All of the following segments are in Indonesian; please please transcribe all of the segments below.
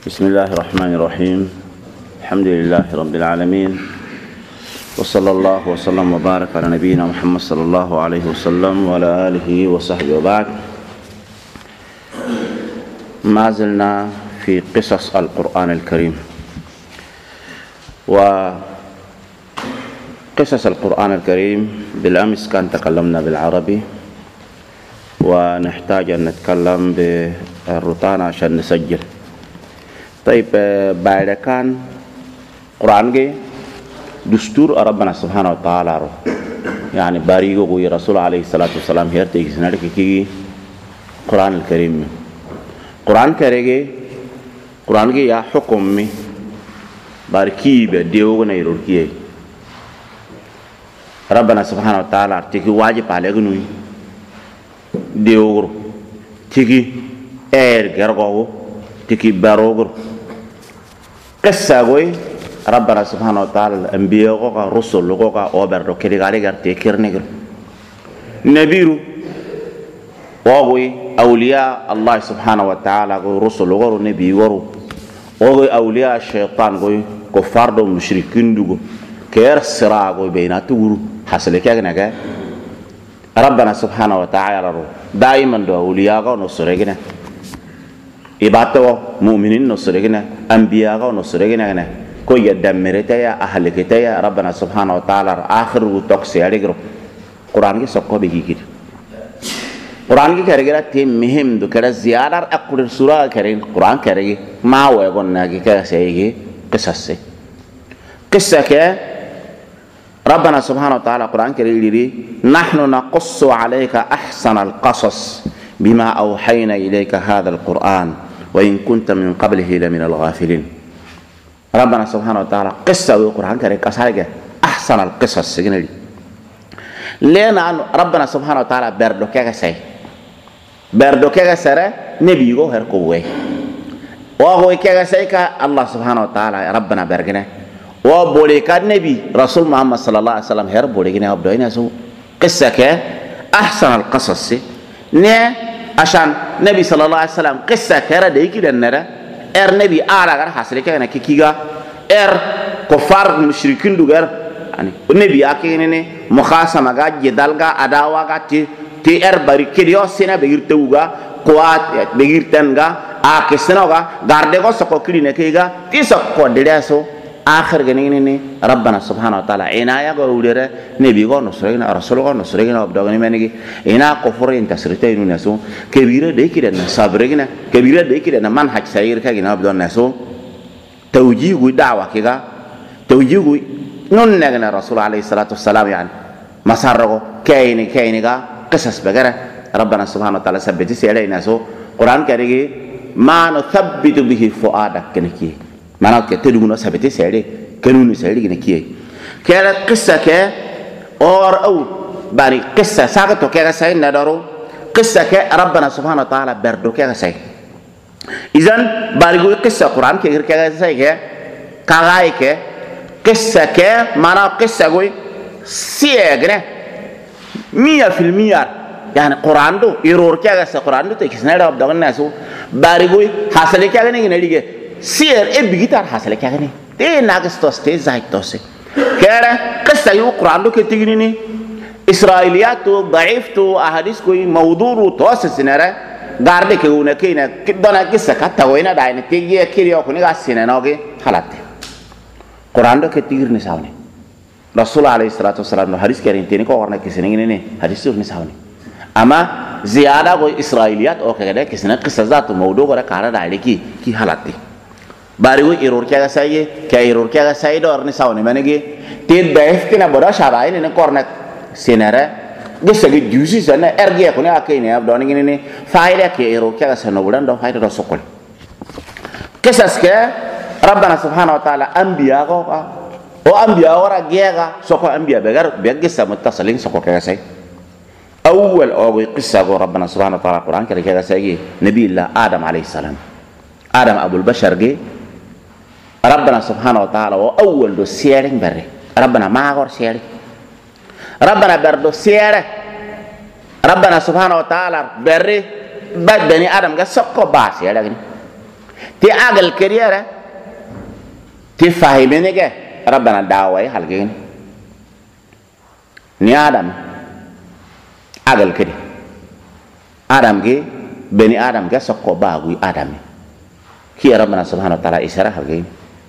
بسم الله الرحمن الرحيم. الحمد لله رب العالمين، وصلى الله وسلم وبارك على نبينا محمد صلى الله عليه وسلم وعلى آله وصحبه وبعد. ما زلنا في قصص القرآن الكريم، وقصص القرآن الكريم بالأمس كان تكلمنا بالعربي، ونحتاج أن نتكلم بالروتانا عشان نسجل. طيب بعد كان قرآن جي دستور ربنا سبحانه وتعالى يعني باريغو قوي رسول عليه الصلاة والسلام هيرتي سنالك كي قرآن الكريم قرآن جي يا حكم مي باركي بديو نيروركي ربنا سبحانه وتعالى تيجي واجب عليك نوي ديوغر تيجي غرغو تيجي باروغر قصة قوي ربنا سبحانه وتعالى الأنبياء قوكا رسول قوكا أوبر كده قالي قرتي كيرنيغر نبيرو وقوي أولياء الله سبحانه وتعالى قوي رسول قوي نبي قوي أولياء الشيطان قوي كفار دو مشركين دو كير الصراع قوي بيناتو حصل كأنك ربنا سبحانه وتعالى دائما دو أولياء قوي نصرقنا إباتوا مؤمنين نصرقنا أنبياء نصرقنا كوي يدمرتها أهلكتها ربنا سبحانه وتعالى آخر وتوكسي عليكم قرآن كي سكوا بيجي كده قرآن كي كرجلا تيم مهم دو كده زيادة أقول السورة كرين قرآن كرجي ما هو يقول ناجي كده سيجي قصص قصة كه ربنا سبحانه وتعالى قرآن كريم نحن نقص عليك أحسن القصص بما أوحينا إليك هذا القرآن وإن كنت من قبله لمن الغافلين. ربنا سبحانه وتعالى قصة القرآن كريم كسرك أحسن القصص سجنلي لأن ربنا سبحانه وتعالى بردو كذا سر نبيه هركوه وهو كذا سيك الله سبحانه وتعالى ربنا برجنا وبوليك النبي رسول محمد صلى الله عليه وسلم هرب بوليكنا وبدأنا سو قصة أحسن القصص نه عشان نبي صلى الله عليه وسلم قصة كرا ديكي دنرا نبي آرا حاصل كأنه كيكيغا كفار مشركين دوغر يعني النبي أكينه مخاصمة جا جدالغا أداوا جا تي باركيديو سينا بيرتوغا قوات بيرتنغا أكسنوغا غاردغو سكو كلينه كيغا تي سكو دلاسو آخر جنينه ربنا سبحانه وتعالى عناية قولره نبي قال نصرنا رسول قال نصرنا وبدأنا منيجي هنا كفر انتصرته إنه نسو كبيرة ده كده نصابرنا كبيرة ده كده نمان حج سير كأنه بدأنا نسو توجيه ودعوة كذا توجيه نون نجنا رسول عليه الصلاة والسلام يعني مساره كائن كا قصص بقرة ربنا سبحانه وتعالى ثبت سيره نسو قرآن كريجي ما نثبت به فؤادك كنكيه معناه كتدونا ثبتي سعيد كانون سعيد كنكيه كلا قصة ك أو باري قصة ساقط كذا سعيد ندارو قصة ك ربنا سبحانه وتعالى بردو كذا سعيد إذن باري قصة قرآن كذا سعيد كلاي ك قصة ك معناه قصة قوي سيغنا 100% يعني قرآن دو يرور كذا قرآن دو تكسنا ده بدأنا ناسو باري حاصل كذا نيجي سير بيجيتار حاصل كأني تي ناقص توس تي زايد توس كأنه قصة يو قرآن لو كتيجيني إسرائيليات تو ضعيف تو أحاديث كوي موضوع توس سنرة غارد كيونا كينا كدنا قصة كتا وينا داين تيجي كيريو كوني قاسينا ناقي خلاص قرآن لو كتيجيني سامني رسول عليه الصلاة والسلام حديث كريم تيني كورنا كيسنين إني حديث تورني سامني أما زيادة كوي إسرائيليات أو كذا كيسنا قصة ذات موضوع ولا كارا داين كي خلاص باريو إيرور كذا سايه كإيرور كذا سايه دو أرني ساوني منيجي تيد بعث كنا برا شراين إنه كورنا سينارة جسد جوسي سنة أرجع كوني أكيني أب دوني كني فايدة كإيرور كذا سنة ودان دو فايدة دو سكول كسس ك ربنا سبحانه وتعالى أنبياء أو أنبياء ورا جيعا سكوا أنبياء بيجس متصلين سكوا كذا ساي أول قصة ربنا سبحانه وتعالى القرآن كذا ساي نبي الله آدم عليه السلام آدم أبو البشر جي ربنا سبحانه وتعالى وأول دو سيرين بري ربنا ما غور سيرين ربنا بردو سيره ربنا سبحانه وتعالى بري بني آدم قال سكوا باس يا لكن ti agal keriyara ti fahimene ke rabbana dawai halgin ni adam agal keri adam ge bani adam ge sokko bagu adam ki rabbana subhanahu wa ta'ala isara halgin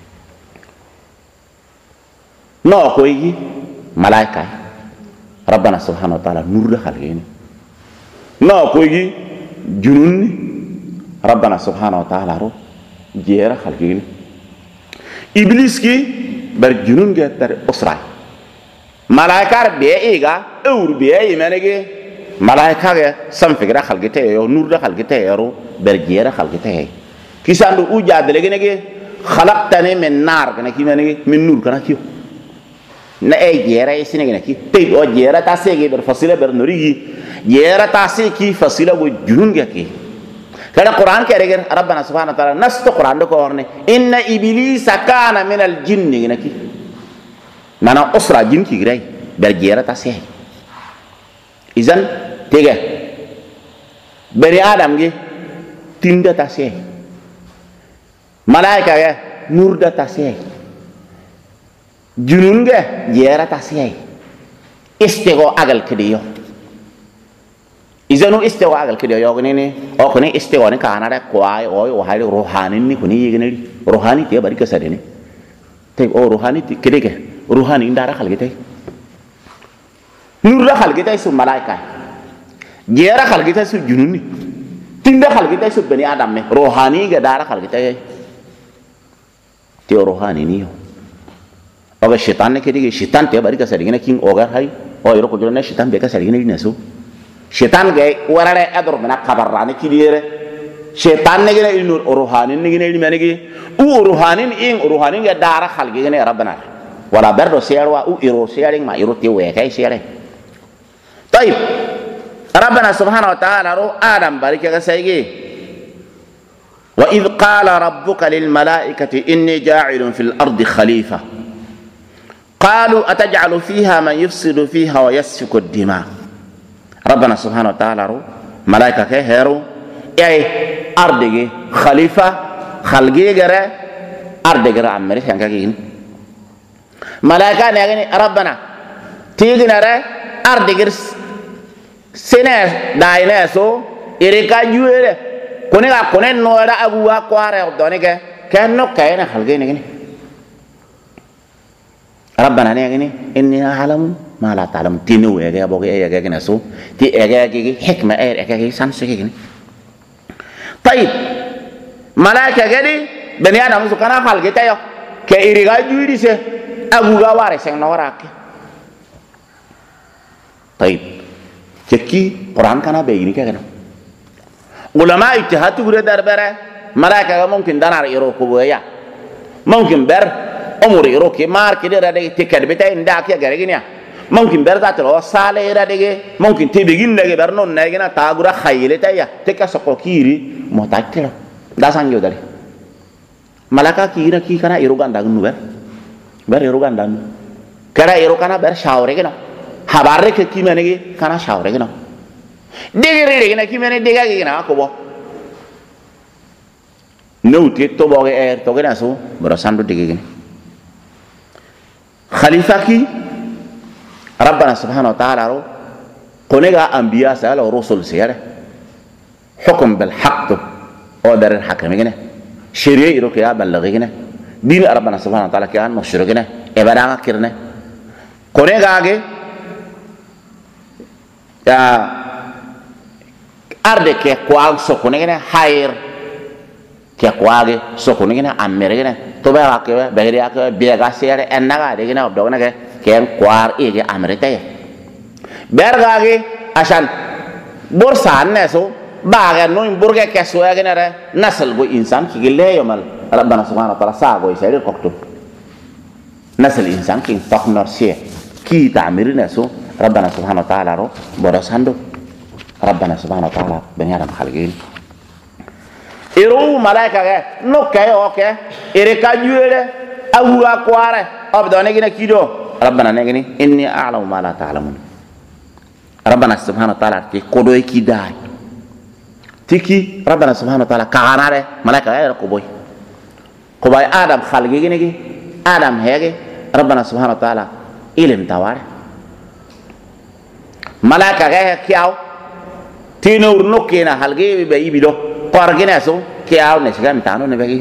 no ko yi malaika rabbana subhanahu wa ta'ala nurda halgin no ko yi junun rabbana subhanahu wa ta'ala ro jera halgin iblis ki bar junun ge tar usra malaika be ega eur be yimenege malaika ge sam figra khalgite yo nur da khalgite yo ber jera khalgite kisandu uja delege nege khalaqtani min nar kana kimenege min nur kana kiyo na e jera isinege na ki te o jera ta sege ber fasila ber nurigi jera ta se ki fasila go junun ge ki kada Quran ke reger rabbana subhanahu wa ta'ala nastu Quran do ko orne inna iblisa kana min al jinni naki mana usra jin ki gray ber jera ta se izan tege bari adam ge tinda ta se malaika ge nur da ta se junun ge jera ta se istego agal kidiyo izanu istiwa agal kidiyo yogni ni o kuni istiwa ni kana da kwai o hali ruhani ni kuni yigni ruhani te bari kasade ni te o ruhani kidike ruhani indara khalgite nur la khalgite su malaika jera khalgite su jununi tinda khalgite su bani adam me ruhani ga dara khalgite te ruhani ni yo o shaitan ne kidike shaitan te bari kasade ni king ogar hay o yoro ko jone shaitan be kasade ni nasu Syaitan gay warare adur mena kabarrani kidire syaitan ne gene inur ruhanin ne gene limane gi ruhanin ing ruhanin ga dara khal gi gene rabbana wala berdo serwa iro sharing ma iro ti we kay sere tayib rabbana subhanahu wa ta'ala ro adam barika ga saygi wa id qala rabbuka lil malaikati inni ja'ilun fil ardi khalifa qalu ataj'alu fiha man yufsidu fiha wa yasfiku ad-dima rabbana subhanahu wa ta'ala ro malaika ke hero ay ardege khalifa khalge gare ardege ra amere hanga gin malaika ne gani rabbana tigina re ardege sene daine so irika juere kone ga kone no ra abuwa kware doni ke kenno kayna khalge ne gani rabbana ne gani inni a'lamu ma la ta'lam tinu ya ga boge ya ga nasu ti ya ga hikma ya ga san se gini tayib malaika gadi bani adam su kana hal kita yo ke iriga juidi se agu ga ware sen no warake tayib ceki Quran kana be ini kana ulama ijtihad gure darbara malaika ga mungkin danar iro ko ya mungkin ber umur iro ke mar ke dera de tikad beta inda ke gare gini ya mungkin berzat lo sale ira dege mungkin tibigin dege bernon negena tagura khayile taya teka sokokiri motakira da sangyo dari malaka kira ki kana irugan dagun ber irugan dan kara irukana ber shawre gena habare ke kimene ge kana shawre gena dege gena kimene dega gena ko bo no ti to bo ge to gena so bro sandu dege gena khalifa ki rabbana subhanahu wa ta'ala ro konega anbiya sala rusul siyare hukum bil haqq o dar al hakim gene shari'a ro kiya balaghi gene din rabbana subhanahu wa ta'ala kiyan mushrik gene ibada kirne konega ge ya arde ke kwa so konega hayr ke kwa ge so konega amere gene to ba ke be ri ke be ga siyare ennaga de gene obdo gene ken kwar ege amrita ya bergage asan borsan neso baga no burge keso ya genere nasal go insan ki gele yomal rabbana subhanahu wa ta'ala sa go isere kokto nasal insan ki fakhnor sie ki ta'mir neso rabbana subhanahu wa ta'ala ro borasando rabbana subhanahu wa ta'ala ben yaram khalgin iru malaika ge no kayo ke ere kajuere awura kware abdone gina kido rabbana negini inni a'lamu ma la ta'lamun rabbana subhanahu wa ta'ala ti kodo ki dai tiki rabbana subhanahu wa ta'ala kaganare malaika ya ko boy ko bay adam khalgi gini gi adam hege rabbana subhanahu wa ta'ala ilim taware malaika ga kiaw tinur nokina halgi be ibido korgina so kiaw ne sigan tano ne begi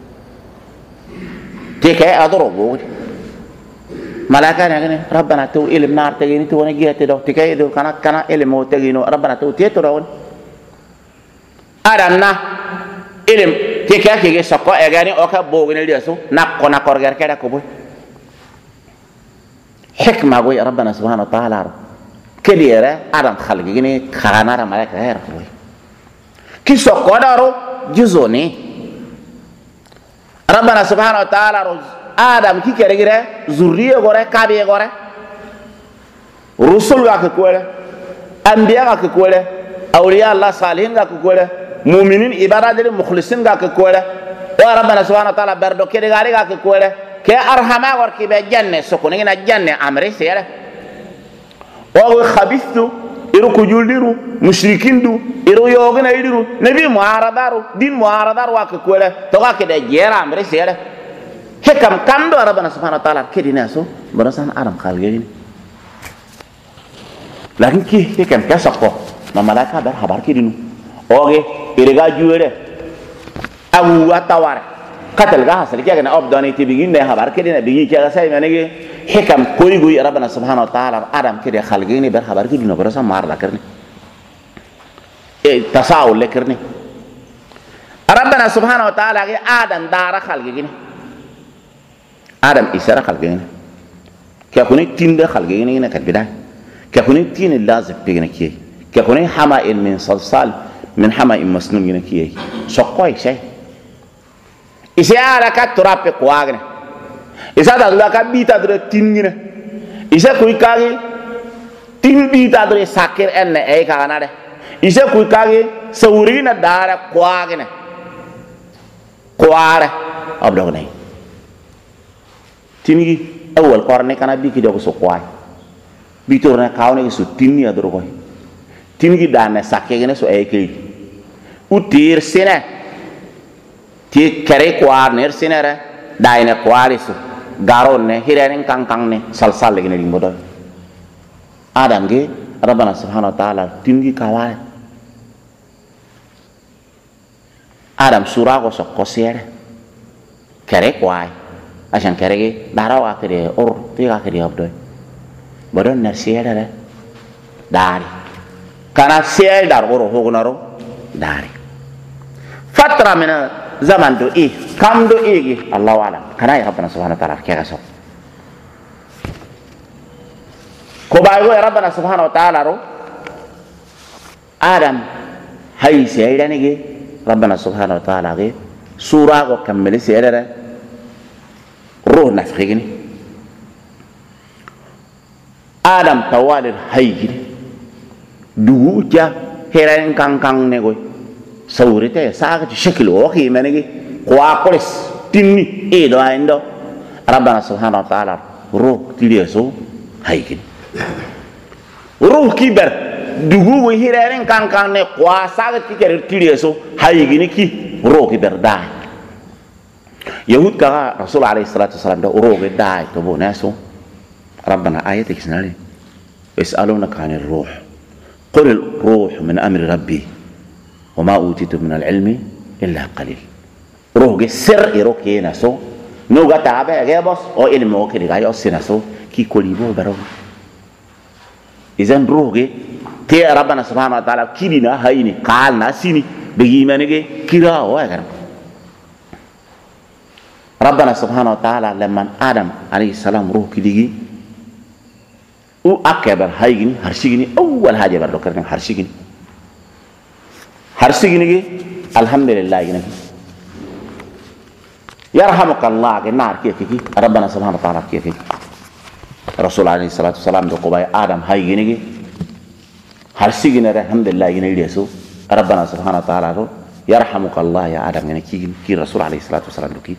tike adoro go malaika ne gini rabbana tu ilim nar tegini tu woni gete do tike do kana ilimo tegino rabbana tu tieto rawon adam na ilim tike ke sokko e gani o ka bogini leso nakko na korger keda ko boy hikma go rabbana subhanahu wa ta'ala kedire adam khalgi gini kana malaika her ko boy ki sokko daro juzoni rabbana subhanahu wa ta'ala adam ki kere gire zurriye gore kabe gore rusul ga ko le anbiya ga ko le awliya allah salihin ga ko le mu'minin ibadadil mukhlisin ga ko le wa rabbana subhanahu wa ta'ala bardo kede gari ga ko le ke arhama gor ki be janne sokoni na janne amre sere wa khabithu iru ko juldiru mushrikin du iru yogina idiru nabi muaradaru din muaradaru wa ko le to ga kede jera amre sere hekam kando rabbana subhanahu wa ta'ala kedina so barasan adam khalgin lakin ki hekam kasaqo ma malaka bar habar kedinu oge irega juere awu atawar qatal ga hasal ke na obdani tibigin ne habar kedina bigi ke sai manege hekam koy goy rabbana subhanahu wa ta'ala adam kede khalgin bar habar kedinu barasan mar la karni e tasawul le karni rabbana subhanahu wa ta'ala ge adam dara khalgin adam isara khalgin kya kuni tinde khalgin ne kat bidah kya kuni tin lazim pegna kiye kya kuni hama'in min salsal min hama'in masnun ne kiye sokoy shay isara ka turape kwagne isa da la ka bita dre tingine isa kuy kagi tin bita dre sakir enne e kana de isa kuy kagi sawrina dara kwagne kware abdogne tingi awal korne kana biki do so kwai bitorna kawne so tinni adoro koy tingi dane sakke gene so ay kay utir sene ti kare kwar ner senere daine kwari so garonne hirenen kankang salsal gene limbo do adam ge rabbana subhanahu wa ta'ala tingi kawai adam sura ko so kosere kare kwai asan kerege darawa kere or tiga kere abdoy bodon na sieda dari kana siel dar oro hogunaro dari fatra min zaman do kam do gi allah wala kana ya rabbana subhanahu wa ta'ala kega so ko bayo rabbana subhanahu wa ta'ala ro adam hay sieda nige rabbana subhanahu wa ta'ala ge sura ko kammeli sieda روح نفخيني آدم توالد هايجي دوجا هيرين كان نيجوي سورته ساعة شكل وقي منيجي قواقلس تني إيه ده عنده ربنا سبحانه وتعالى روح تليسو هايجي روح كبر دوجو هيرين كان نه قواساعة كيكر تليسو هايجي نكي روح كبر ده يهود كا رسول عليه الصلاة والسلام ده روح داي تبو ناسو ربنا آياتك سنالي يسألونك عن الروح قل الروح من أمر ربي وما أوتيت من العلم إلا قليل روح سر يروح ناسو نوغا تابع جابس أو علم وكذا جاي أصناسو كي كليبو برو إذن روح تي ربنا سبحانه وتعالى كيرنا هايني قال ناسيني بيجي كيرا وأجرم ربنا سبحانه وتعالى لما آدم عليه السلام روح كديجي وأكبر هايجني هرشيجني أول حاجة بردكرنا هرشيجني الحمد لله جنك يرحمك الله النار كيف ربنا سبحانه وتعالى كيف رسول عليه الصلاة والسلام دقوا آدم هايجني هرشيجني الحمد لله جنك يسوع ربنا سبحانه وتعالى يرحمك الله يا آدم جنك كي رسول عليه الصلاة والسلام دقي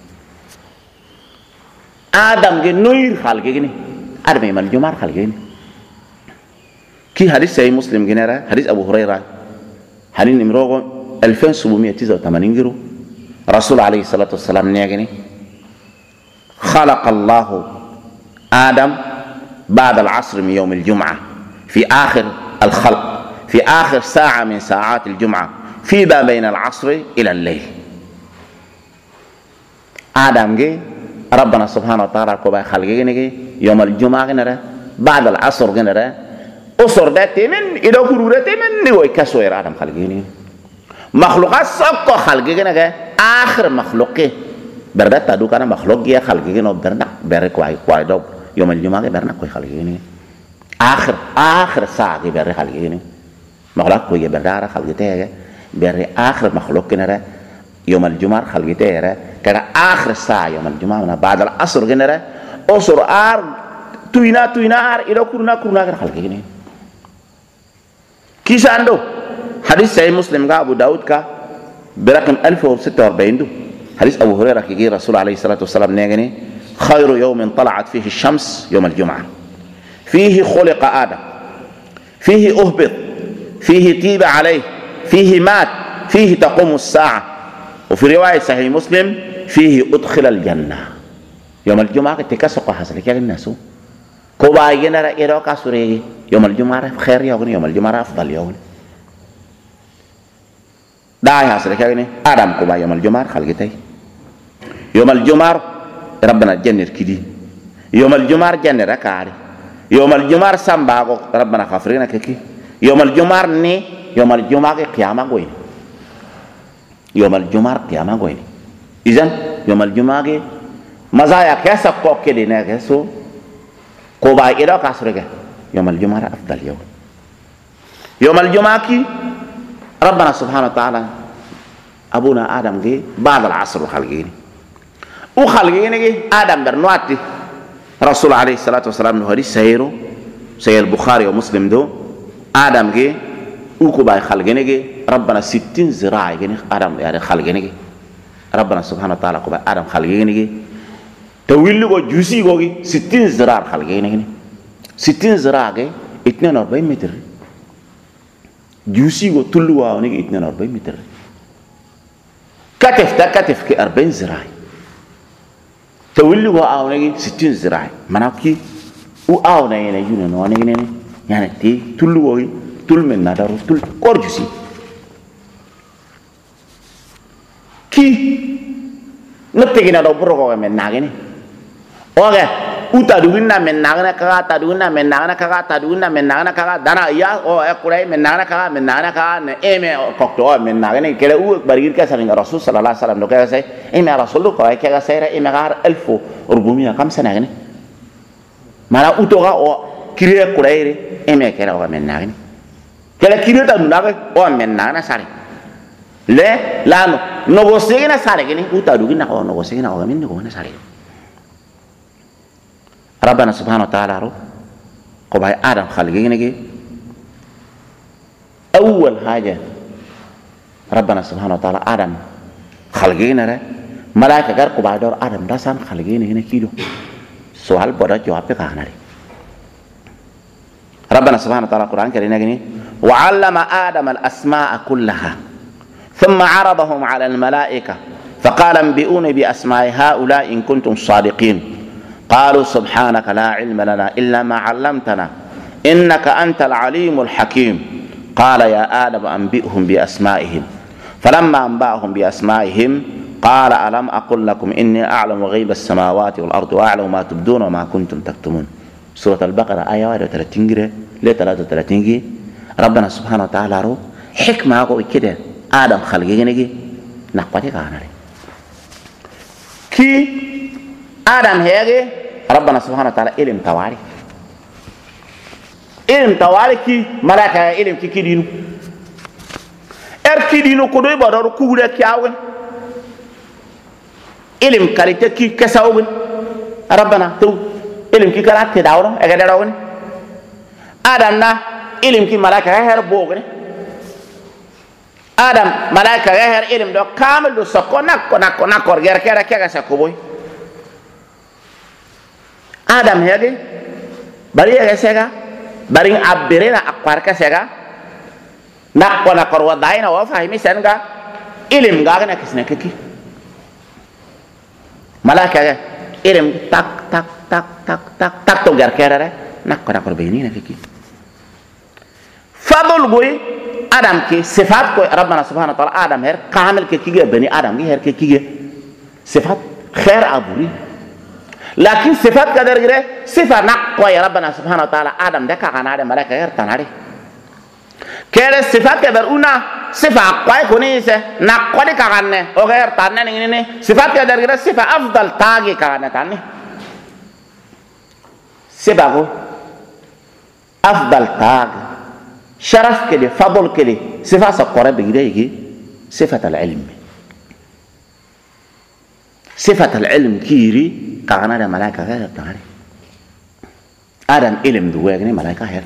آدم کے نویر خال کے گنے آدم ایمان جمار خال کے گنے کی حدیث صحیح مسلم گنے رہا حدیث ابو حریرہ حدیث نمروغو 2780 جرو رسول عليه الصلاة والسلام نيجني خلق الله آدم بعد العصر من يوم الجمعة في آخر الخلق في آخر ساعة من ساعات الجمعة فيما بين العصر إلى الليل. آدم جي ربنا سبحانه وتعالى كوبا خلقه نجي يوم الجمعة جنرا بعد العصر جنرا أسر ده تمن إذا كرورة تمن نوي كسوير آدم خلقه نجي مخلوقات سبق خلقه نجي آخر مخلوقه بردا تدو كنا مخلوق جي خلقه نجي بردا برك واي دو يوم الجمعة برنا كوي خلقه نجي آخر ساعة جي بري خلقه نجي مخلوق كوي بردا خلقه تيجي بري آخر مخلوق جنرا يوم الجمعة خلقه تيجي كان آخر ساعة يوم الجمعة بعد العصر جنرا أسر توينا إلى كرنا كان خلقه نجي كيس عنده حديث صحيح مسلم قال أبو داود كا برقم 1046 دو حديث أبو هريرة كي رسول عليه الصلاة والسلام نيجني خير يوم طلعت فيه الشمس يوم الجمعة فيه خلق آدم فيه أهبط فيه تيب عليه فيه مات فيه تقوم الساعة وفي رواية صحيح مسلم فيه أدخل الجنة يوم الجمعة تكسق حصل كي الناس كوبا يجينا إيروكا سوري يوم الجمعة خير يوم يوم الجمعة أفضل يوم داعي حصل كي آدم كوبا يوم الجمعة خلقتي يوم الجمعة ربنا جنر كدي يوم الجمعة جنر كاري يوم الجمعة سامباغو ربنا خافرينا كي يوم الجمعة ني يوم الجمعة قيامة قوين يوم الجمعة قيامة قوين إذن يوم الجمعة مزايا كيسا كوكي نكسو كوبا إيرا كاسرقة يوم الجمعة أفضل يوم يوم الجمعة كي ربنا سبحانه وتعالى أبونا آدم جي بعد العصر خلقيني وخلقيني جي آدم برنواتي رسول عليه الصلاة والسلام نهاري سيرو سير البخاري ومسلم دو آدم جي وكوبا خلقيني جي ربنا 60 زراعي جي آدم يعني خلقيني جي ربنا سبحانه وتعالى كوبا آدم خلقيني جي تويلو جو جوسي جوجي 60 زراع خلقيني جي 60 زراع جي 42 متر جوسي جو تلو واوني 42 متر كتف تا كتف كي 40 زراعي تولي جو واوني 60 زراعي مناكي و اونا ينا يونا نواني يعني تي تلو واي تل من نادارو تل كور جوسي كي نتيجنا دو برو من ناغني اوغا utadugina menagana kaga tadugina menagana kaga tadugina menagana kaga dana ya o akurai menagana kaga ne eme kokto menagana kele u barigir ka saringa rasul sallallahu alaihi wasallam do kaga sai eme rasul ko ay kaga sai eme gar 1400 kam sanagani mara utoga o kire kurai eme kera o menagani kele kire ta nunaga o menagana sari le lano no go segina sari gini utadugina o no go segina o minni go na sari ربنا سبحانه وتعالى رو قبائل آدم خلقين جي أول حاجة ربنا سبحانه وتعالى آدم خلقين ره ملائكة غير قبائل دور آدم داسان خلقين هنا كيلو سؤال بودا جواب كهانا ربنا سبحانه وتعالى القرآن كريم جي وعلم آدم الأسماء كلها ثم عرضهم على الملائكة فقال انبئوني بأسماء هؤلاء إن كنتم صادقين قالوا سبحانك لا علم لنا إلا ما علمتنا إنك أنت العليم الحكيم قال يا آدم أنبئهم بأسمائهم فلما أنبأهم بأسمائهم قال ألم أقل لكم إني أعلم غيب السماوات والأرض وأعلم ما تبدون وما كنتم تكتمون سورة البقرة آية 31 ل 33 ربنا سبحانه وتعالى رو حكمة أقول كده آدم خلقيني نقبتي كهانا كي آدم هيجي ربنا سبحانه وتعالى علم تواري علم تواري كي ملاك علم كي كدينو كدينو كدو يبادر كوغلا كياون علم كاليتا كي كساون ربنا تو علم كي كلا تداورو اغداون آدم نا علم كي ملاك هير بوغني آدم ملاك هير علم دو كامل دو سكو نكو غير كيرا كيغا سكوبوي Adam hege bari hege sega bari abirena akwarka sega nak kona korwa daina wa fahimi senga ilim ga na kisne kiki malaka ga ilim tak tak tak tak tak tak to gar kerare nak ko be ni na kiki fadl goy adam ki sifat ko rabbana subhanahu wa ta'ala adam her kamil ke kige bani adam gi her ke kige sifat khair aburi lakin sifat kadar gire sifat nak ko rabbana subhanahu wa ta'ala adam de ka kana de malaka her tanari kere sifat kadar una sifat ko ko ni se nak ko de ka kanne o her tanne ni sifat kadar gire sifat afdal tagi ka kana tanne sebago afdal tagi شرف كده فضل كده صفة سقرة بجده يجي صفة العلم صفة العلم كيري كأنا ده ملاك غير تاني آدم علم دوّا يعني ملاك غير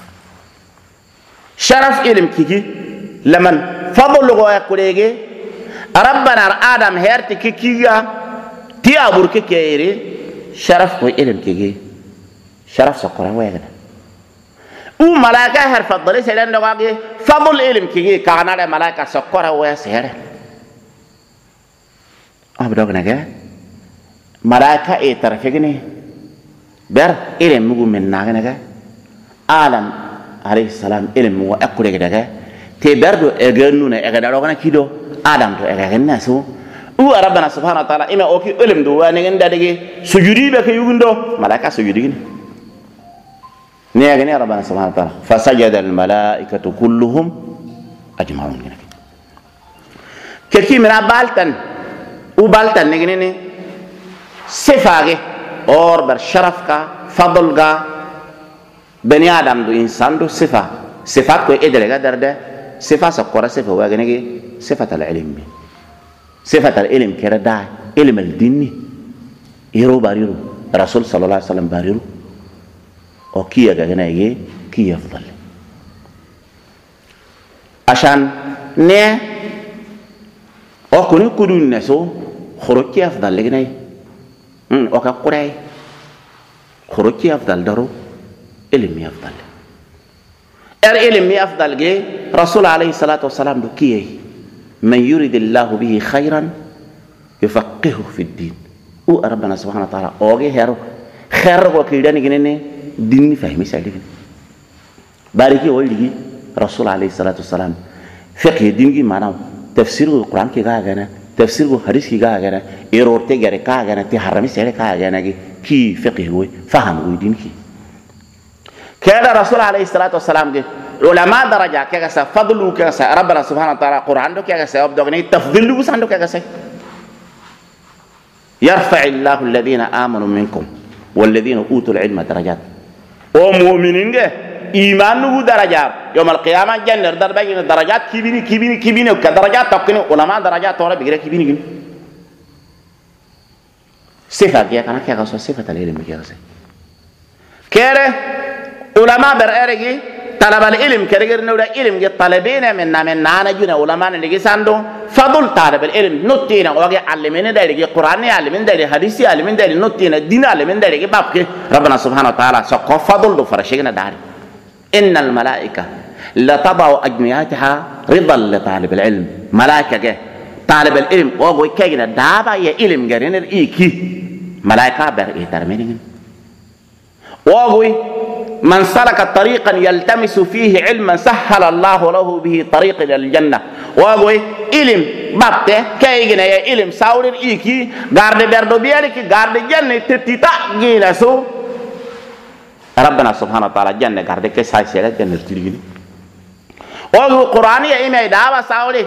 شرف علم كيجي لمن فضل لغوا كوليجي ربنا آدم هير تكيجيا تيابور كيري شرف كوي علم كيجي شرف سقرة ويانا ملائكة هر فضل سيدنا دعاء فضل علم كي كان على ملائكة سكرة ويسير أبدأ نجا ملائكة ترفقني بر علم مو من نجا عالم عليه السلام علم مو أكل نجا تبردو أجنون أجدارنا كيدو عالم تو أجننا سو ربنا سبحانه وتعالى إما أوكي علم دو نجن دادي سجودي بك يوجندو ملائكة سجودي نيجي ربنا سبحانه وتعالى فسجد الملائكة كلهم أجمعون كي من بالتن وبالتن نيجي صفاغي اور برشرف کا فضل کا بني آدم دو إنسان دو صفات كوي إدرجة درده صفة سكورة صفة واجنيجي صفة العلم صفة العلم كردا علم الديني يرو باريرو رسول صلى الله عليه وسلم باريرو أو كي أجانا يجي كي يفضل عشان نه أو كوني كودون نسو خروج كي أفضل لجناي أو كقراي خروج كي أفضل دارو علمي أفضل علمي أفضل جي رسول عليه الصلاة والسلام دو كي من يريد الله به خيرا يفقهه في الدين ربنا سبحانه وتعالى أوجي هيرو خير وكيدان جنيني ديني فهمي سالفين باركي ولدي رسول عليه الصلاة والسلام فقه ديني معناه تفسير القرآن كي كاغنا تفسير الحديث كي كاغنا إيرور تجاري كاغنا تحرمي سالك كاغنا كي فقه هو فهم هو دين كي كان رسول عليه الصلاة والسلام علماء درجة كذا فضل كذا ربنا سبحانه وتعالى قرآن دو كذا أبدعني تفضل له سانو كذا يرفع الله الذين آمنوا منكم والذين أوتوا العلم درجات ومؤمنين إيمان نبو درجات يوم القيامة جنة درجات كبيني كدرجات تقني علماء درجات ولا بيجري كبيني صفة كيا كنا كيا كسر صفة العلم كيا كسر كيره علماء برأرجي طلب العلم كرجل نورا علم طالبين من نانا جونا علماء نيجي ساندو فضل طالب العلم نوتينا وجه علمنا دايري قرآن علمنا دايري حديث علمنا دايري نوتينا دين علمنا دايري بابك ربنا سبحانه وتعالى سقف فضل دو فرشنا داري إن الملائكة لا تضع أجنحتها رضا لطالب العلم ملائكة طالب العلم وجه كينا دابا يا علم جرين الإيكي ملائكة برئي ترمين وجه من سلك طريقا يلتمس فيه علما سهل الله له به طريق الى الجنه واغوي علم بابته كايغنا يا علم ساورين ايكي غارد بردو بيالكي غارد جنة تتيتا جيلاسو ربنا سبحانه وتعالى جنة غارد كساي سيلا جنة تيغي واغو قران يا ايمي داوا ساوري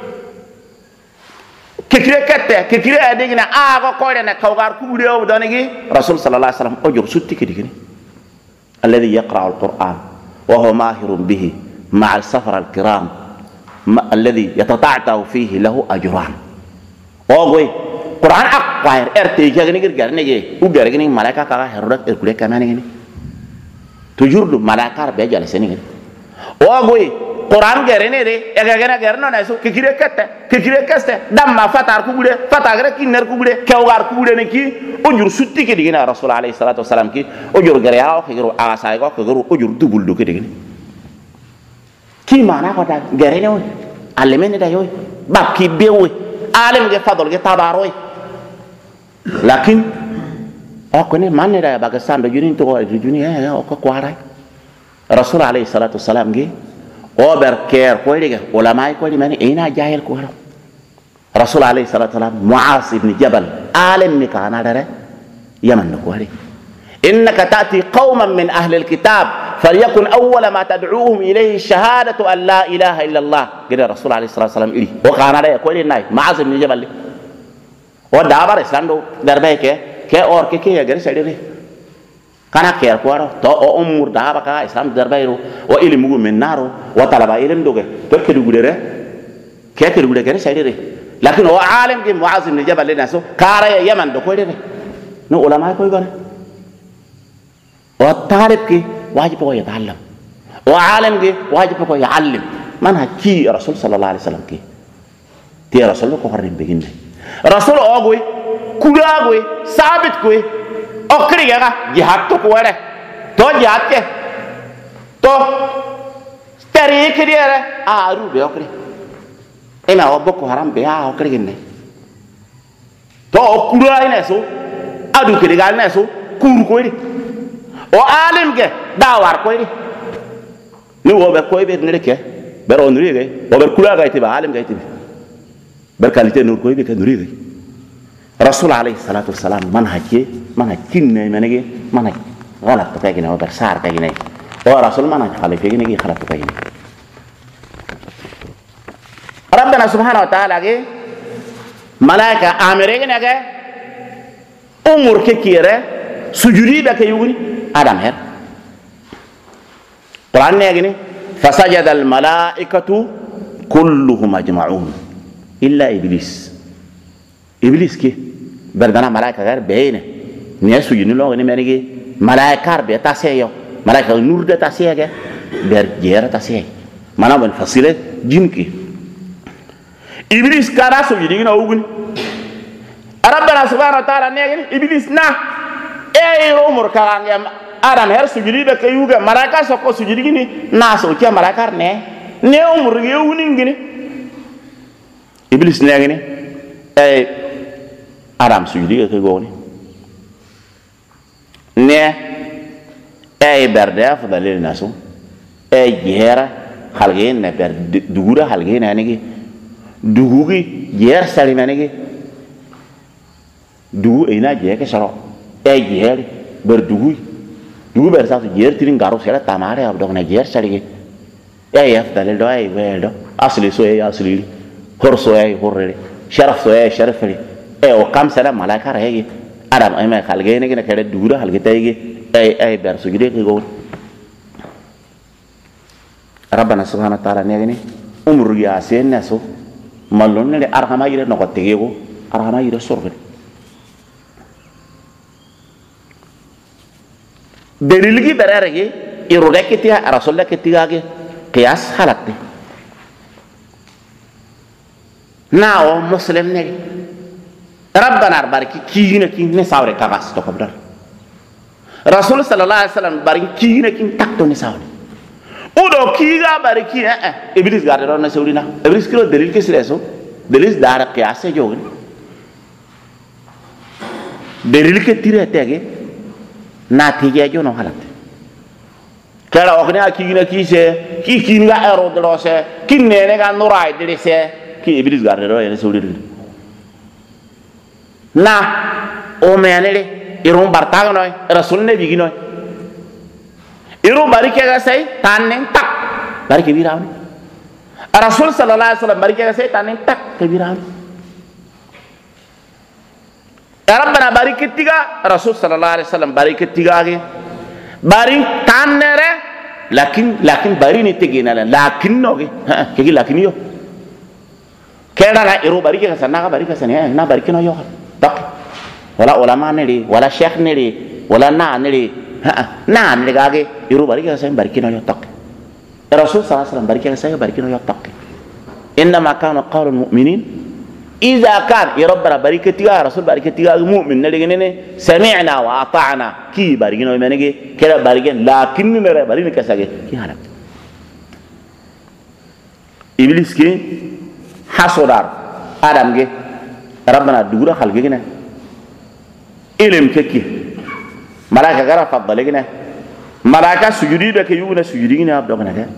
كيكري كته كيكري اديغنا اغو كورنا كوغار كوبريو دونغي رسول صلى الله عليه وسلم اوجو سوتي كديغني الذي يقرأ القرآن وهو ماهر به مع السفر الكرام الذي يتطعته فيه له أجران أوغوي قرآن أقوى ارتي جاغني غير وغيرني ملائكة كا هرودك اركولي كمان غني تجور ملائكة بيجال سني أوغوي قرآن غيرني ري اغاغنا غيرنا نسو كيكري كسته دم ما فتار كوبله فتاغر كينر كوبله كوغار كوبله نكي أجر سوتي كدينا رسول عليه الصلاة والسلام كي أجر غرياو كيرو أغاسايغو كيرو أجر دبل دو كدينا كي معنا كدا غيرنا علمنا دا يوي bab ki bewe alim ge fadol ge tabaroy lakin o ko ne manne da baga sando juni to juni o ko kwaray rasul alayhi salatu wassalam ge o ber ker ko diga ulama ko di mani ina jahil ko rasul alayhi salatu wassalam muaz ibn jabal alim ni kana dare yaman ko hari innaka ta'ti qauman min ahli alkitab فليكن أول ما تدعوهم إليه الشهادة أن لا إله إلا الله قال الرسول عليه الصلاة والسلام إلي وكان عليه يقول لنا معاذ بن جبل ودابر إسلام دو دربه كي أور كي يجري سيدري كان كير كوارو تو أمور دابا كا إسلام دربه رو وإلي مغو من نارو وطلبا إلم دوغه تو كدو غدره كي كدو غدره كري سيدري لكن هو عالم كي معاذ بن جبل لناسو كارا يمن دو كوي دره نو علماء كوي غره وطالب كي واجب هو يتعلم وعالم كي واجب هو يعلم من كي رسول صلى الله عليه وسلم كي تي رسول ko harrin beginde rasul ogoy kulagoy sabit koy okri ga jihad to ko wala to jihad ke to tari kiriere aru be okri ina oboko haram be a okri ginde to kulay ne so adu kiri gal ne so kur koy o alim ge dawar koy ni wo be koy be ne ke ber on riige o ber kula ga itiba alim ga itiba ber kalite nur koy be ke nuri rasul alayhi salatu wassalam manhajin ne menege manhaj galat to kagine o ber sar kagine o rasul manhaj khalife gine gi khalat kagine rabbana subhanahu wa ta'ala ge malaika amire gine ge umur ke kire sujudi be ke yuguni adam her Quran ne gini fasajada al malaikatu kulluhum ajma'un illa iblis ki berdana malaika gar beene ne sujini lo ne menigi malaika be taseyo malaika nur de tasege ber jera tasege mana ban fasile jinki iblis kara sujini na ugun rabbana subhanahu wa ta'ala ne gini iblis na umur karangem adam her sujudi be kayuga malaika so ko sujudi gini naso ke malaika ne umur ge wuni gini iblis ne gini adam sujudi ge goni ne berde afdalil naso jera halge ne ber dugura halge ne nigi dugugi jer salimane gi dugu ina je ke saro jer ber dugu ber sa jer tirin garo sela tamare ab dog na jer sali afdalil do wedo asli so asli hor so horre sharaf so sharaf o kam sala malaika regi adam ay ma khalge ne gina kede dugura halge tayge ber so gide ko rabbana subhanahu wa ta'ala ne gini umru ya sen naso malon ne arhama yire no ko tegego arhama yire sorbe dalil gi berarege irude kitiya rasulullah kitiya ge qiyas halatte nao muslim ne rabbana barki kina kin ne sawre kagas to kabdar rasul sallallahu alaihi wasallam barki kina kin takto ne sawre udo kiga barki iblis garde don na sawrina iblis kilo dalil ke sileso dalil dara qiyas e jogen dalil ke tire tege na tije jono halatte kala okne akina kise kikinga ero drose kinene ga nurai direse ki iblis garde do ene sawrina na o menele irum bartaga noy rasul ne bigi noy irum barike ga say tanen tak barike birawni rasul sallallahu alaihi wasallam barike ga say tanen tak ke birawni rabbana barike tiga rasul sallallahu alaihi wasallam barike tiga ge bari tanere lakin bari ni tigina lakin no ge ke lakin yo kera la iru barike ga sanna ga barike sanne na barike no yo tak wala ulama ne li wala sheikh ne li wala na ne li na ne ga ge iru barike ga sanne barike no yo tak rasul sallallahu alaihi wasallam barike ga sanne barike no yo tak inma kana qawlul mu'minin إذا كان يا ربنا بركة تجاه رسول بركة تجاه المؤمن نلقينه سمعنا وأطعنا كي بركينه يمنعه كذا بركين لكن نرى بركين كساعه كي هلا إبليس كي hasodar adam ge rabbana dugura khalge gina ilim keke malaka gara faddale gina malaka sujudi be ke yuguna sujudi gina abdo gina ke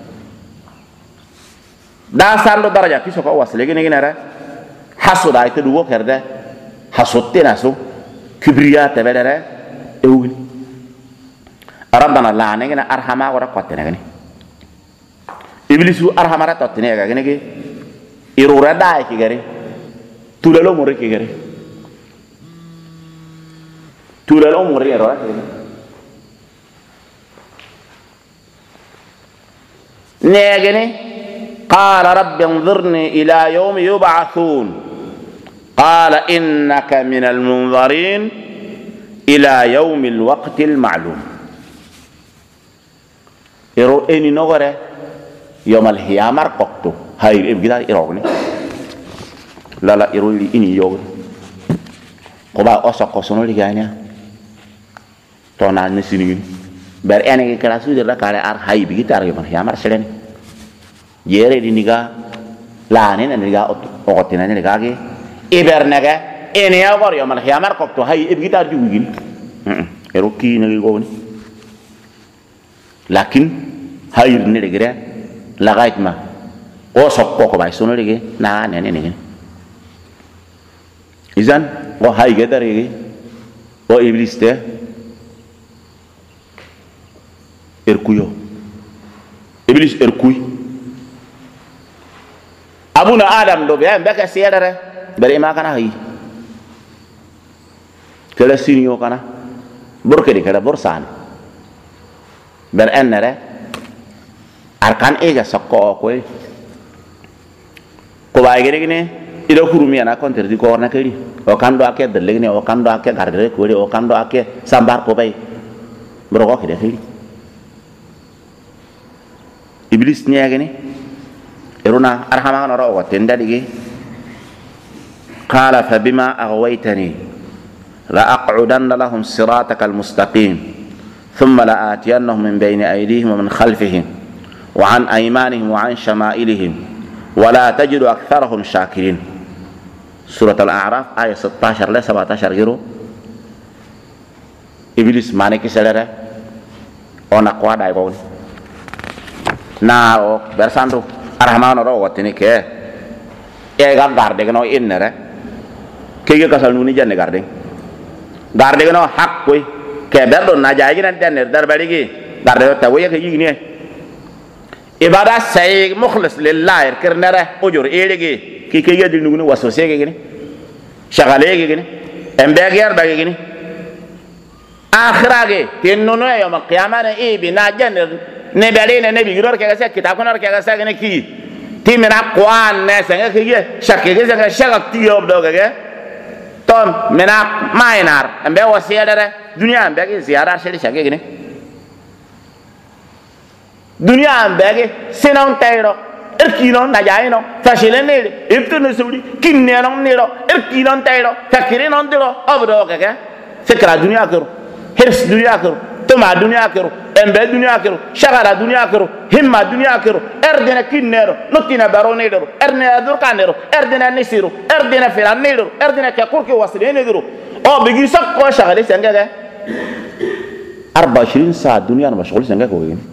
da sando daraja kiso ko wasle gina ra hasoda ite dugo kerde hasotte naso kibriya tabedere ewuni rabbana la ne gina arhama wara qatena gina iblisu arhamara totne ga gina ge irura dai ki gari tulalo muri ki gari tulalo muri ro ne gene قال رب انظرني إلى يوم يبعثون قال إنك من المنظرين إلى يوم الوقت المعلوم إرو إني نغرة يوم القيامة قطو هاي إبغدا إروغني لا إرو إني يوغ قبا أسق قصنو لغانيا تونا نسيني بر أنا كلاسو جرا كاره أر هاي بيجي يوم القيامة سلني jere di niga lani na niga otina ni niga ge ibernaga ene ya war yo mal khiyamar ko to hay ibgitar ju gin eroki na go ni lakin hayr ni regre lagait ma o sokko ko bay sono rege na ne ne izan o hay ge darege o iblis te erkuyo iblis erkuy abuna adam do be mbaka siyadare bare ma kana hay kala sinyo kana burke di kala bursan ber enere arkan ega sakko ko bay gere ne ido kurumi ana konter di ko na kali o kando ake dalle ne o kando ake gardere ko o kando ake sambar ko bay bro ko kede kali iblis ne agene iruna arhama noro wa tendadigi qala fa bima aghwaytani la aq'udanna lahum siratakal mustaqim thumma la atiyannahum min bayni aydihim wa min khalfihim wa an aymanihim wa an shama'ilihim wa la tajidu aktharahum shakirin surah al-a'raf ayat 16 la 17 giro iblis mane ki selere ona ko dai ko na o bersando arhamano ro watini ke e ga garde no innere ke ga kasal nuni janne garde no hakko ke berdo na jaagi nan denner dar baligi garde ta woye ke yigni ibada say mukhlis lillahi kirnere ujur eligi ki ke yadi nuguni waso sege gini shagale gini embe ger bagi gini akhirage tinno yawm al-qiyamah ibi na janner ne berine ne bi gidor ke ga kitab kono ke ga sa ne ki timina qwan ne senga ke ye shakke ke senga shagak ti yob do ga tom mena mainar ambe wasiyadare dunya ambe ke ziyara sheri shakke gine dunya ambe ke sinon tayro erkino na jaino fashile ne ibtunu suri kinne non ne ro erkino tayro fakire non diro obdo ga sekra dunya ko hirs dunya ko tuma dunya ko embe dunya kero shagara dunya kero himma dunya kero erdena kinnero notina baronero erdena durkanero erdena nisiru erdena filanero erdena kakurki waslenero o bigi sakko shagale sengaga 24 ساعة dunya mashghul sengaga ko yin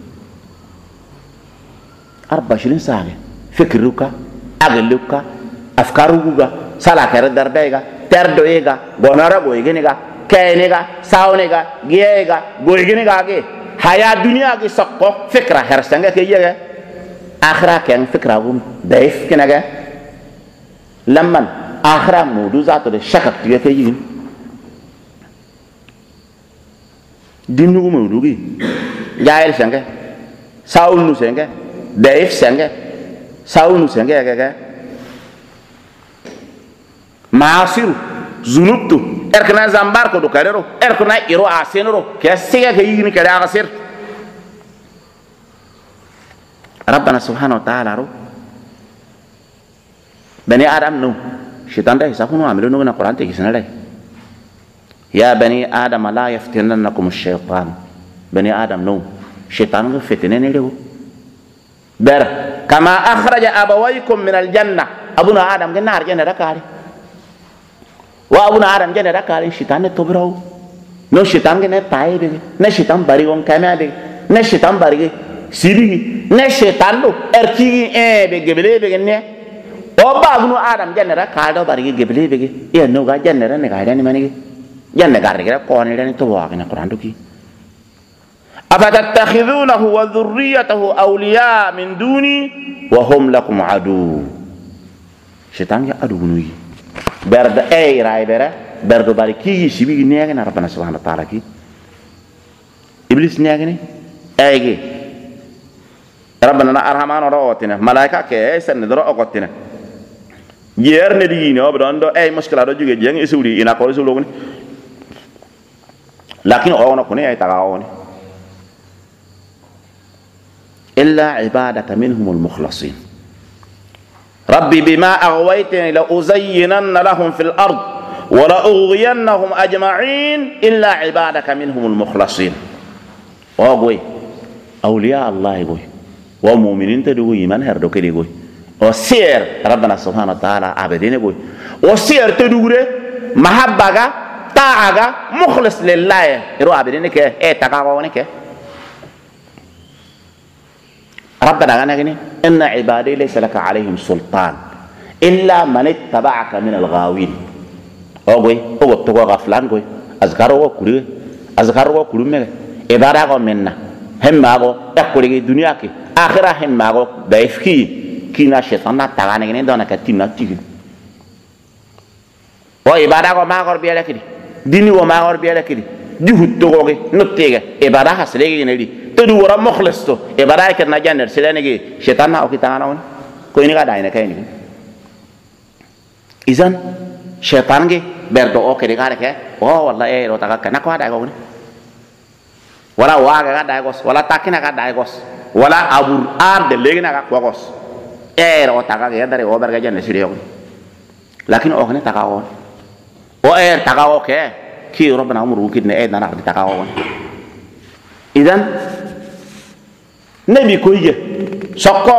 24 ساعة fikruka agluka afkaruga sala kare darbega terdoega gonara goigenega kainega saunega giega goigenega ge haya dunia ki sakko fikra hersanga ke yega akhira ken fikra gum daif kenaga lamman akhira mudu zato de shakak tiga ke yin dinu gum mudu gi jair sanga saunu sanga daif sanga saunu sanga ga maasiru zunubtu erkna zambar ko do kalero erkna iro asenro ke siga ke yini ke daga sir rabbana subhanahu wa ta'ala ro bani adam no shaitan dai sakunu amilu no na quran te kisana dai ya bani adam la yaftinannakum ash-shaytan bani adam no shaitan go fitene ne rewo ber kama akhraja abawaykum min al-janna abuna adam ge nar jene rakari wa abuna adam jene rakari shitan ne tobraw no shitan ge ne taibe ne shitan bari on kamade ne shitan bari sirigi ne shitan do erki be gebele be ne o ba abuna adam jene rakari do bari gebele be e no ga jene ne ga ne mani jene ga re ko ne ne to wa ne quran do ki أفتتخذونه وذريته أولياء من دوني وهم لكم عدو شيطان يا عدو نوي برد أي راي برا برد باركي يشبي نيجنا ربنا سبحانه وتعالى كي إبليس نيجني أيجي ربنا أرحمان رأوتنا ملائكة كيسن ندرا أقوتنا يير نديني أبدا أي مشكلة رجوع جيان يسولي إنا كوري سولوني لكن أونا كوني أي تراوني إلا عبادك منهم المخلصين ربي بما أغويتني لأزينن لهم في الأرض ولأغوينهم أجمعين إلا عبادك منهم المخلصين وأقوي أولياء الله يقول ومؤمنين تدعو إيمان هردوك يقول وسير ربنا سبحانه وتعالى عبدين يقول وسير تدعو محبك طاعك مخلص لله يرو عبدين كه تقاوانك ربنا غنى إن عبادي ليس لك عليهم سلطان إلا من اتبعك من الغاوين أوغوي أوغو تغو غفلان غوي أذكارو كوري أذكارو كوري مي إبارة منا هم ماغو أكوري الدنيا كي آخرة هم ماغو بيفكي كينا شيطان تغاني غنى دونا كتينا تيجي وإبارة ماغو بيالا كدي ديني وماغو بيالا كدي جهود تغوغي نتيجة إبارة حسليغي نلي تدو ورا مخلص تو إبراهيم كنا جنر سلانيجي شيطان أو كتانا ون كويني قاعد عينه كايني إذن شيطان جي بردو أو كده قاعد كه والله إيه رو تاكا كنا قاعد عيقوني ولا واقع قاعد عيقوس ولا تاكينا قاعد عيقوس ولا أبو أرد ليجنا قاعد عيقوس إيه رو تاكا كه داري أو برجع جنر سليوني لكن أو كنا تاكا ون أو إيه تاكا أو كه كي ربنا عمره كده إيه نانا قاعد تاكا ون إذن نبي كويجي سكو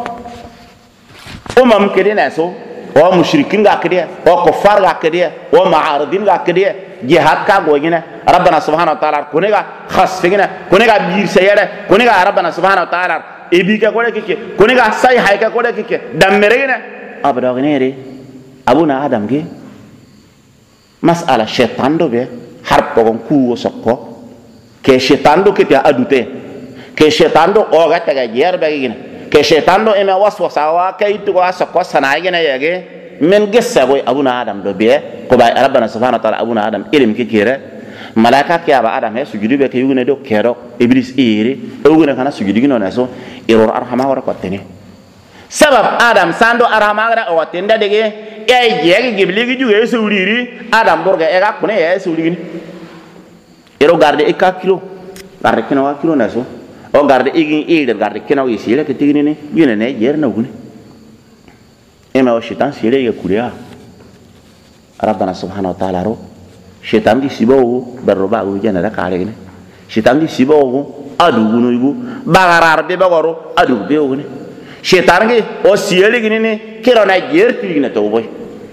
كده ناسو مشركين كده كفار كده معارضين كده جهاد كاغوينا ربنا سبحانه وتعالى كونيغا خاصفينا كونيغا بير سياده كونيغا ربنا سبحانه وتعالى ابيكا كودكيكي كونيغا ساي هايكا كودكيكي دمرينا ابدا غنيري ابونا ادم جي مساله شيطان دو بي حرب كو سكو كي شيطان دو كتي ادوتي que shetando oga taga yerba gina que shetando ina waswasa wa kay to wasa ko sana gina yage men gessa boy abuna adam do be ko bay rabbana subhanahu wa ta'ala abuna adam ilim ki kire malaka ki aba adam he sujudi be ke yugune do kero iblis iri oguna kana sujudi gino naso iror arhama wara ko tene sabab adam sando arhama gara o tenda dege e yege gibligi juge sewriri adam borga e ga kune e sewrigi ero garde e ka kilo garde kino wa kilo naso o garde igin ider garde kena wi sire ke tigini ni yune ne yer na gune ema o shaitan sire ye kuriya rabbana subhanahu wa ta'ala ro shaitan di sibo berroba u jana da kale gine shaitan di sibo adu gunu igu bagarar be bagoro adu be gune shaitan ge o sire gine ni kero na yer tigini to boy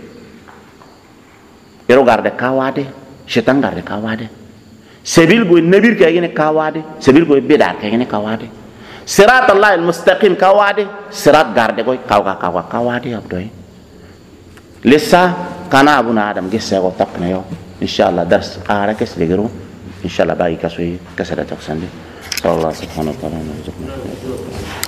ero garde kawade shaitan garde kawade سبيل قوي النبي كأجنة كوادي سبيل قوي بدار كأجنة كوادي صراط الله المستقيم كوادي صراط غارد قوي كوادي أبدوي لسه كنا أبونا آدم جسّه وطقنا يوم إن شاء الله درس كس لجرو إن شاء الله باقي كسوي كسرة تقصندي صلى الله سبحانه وتعالى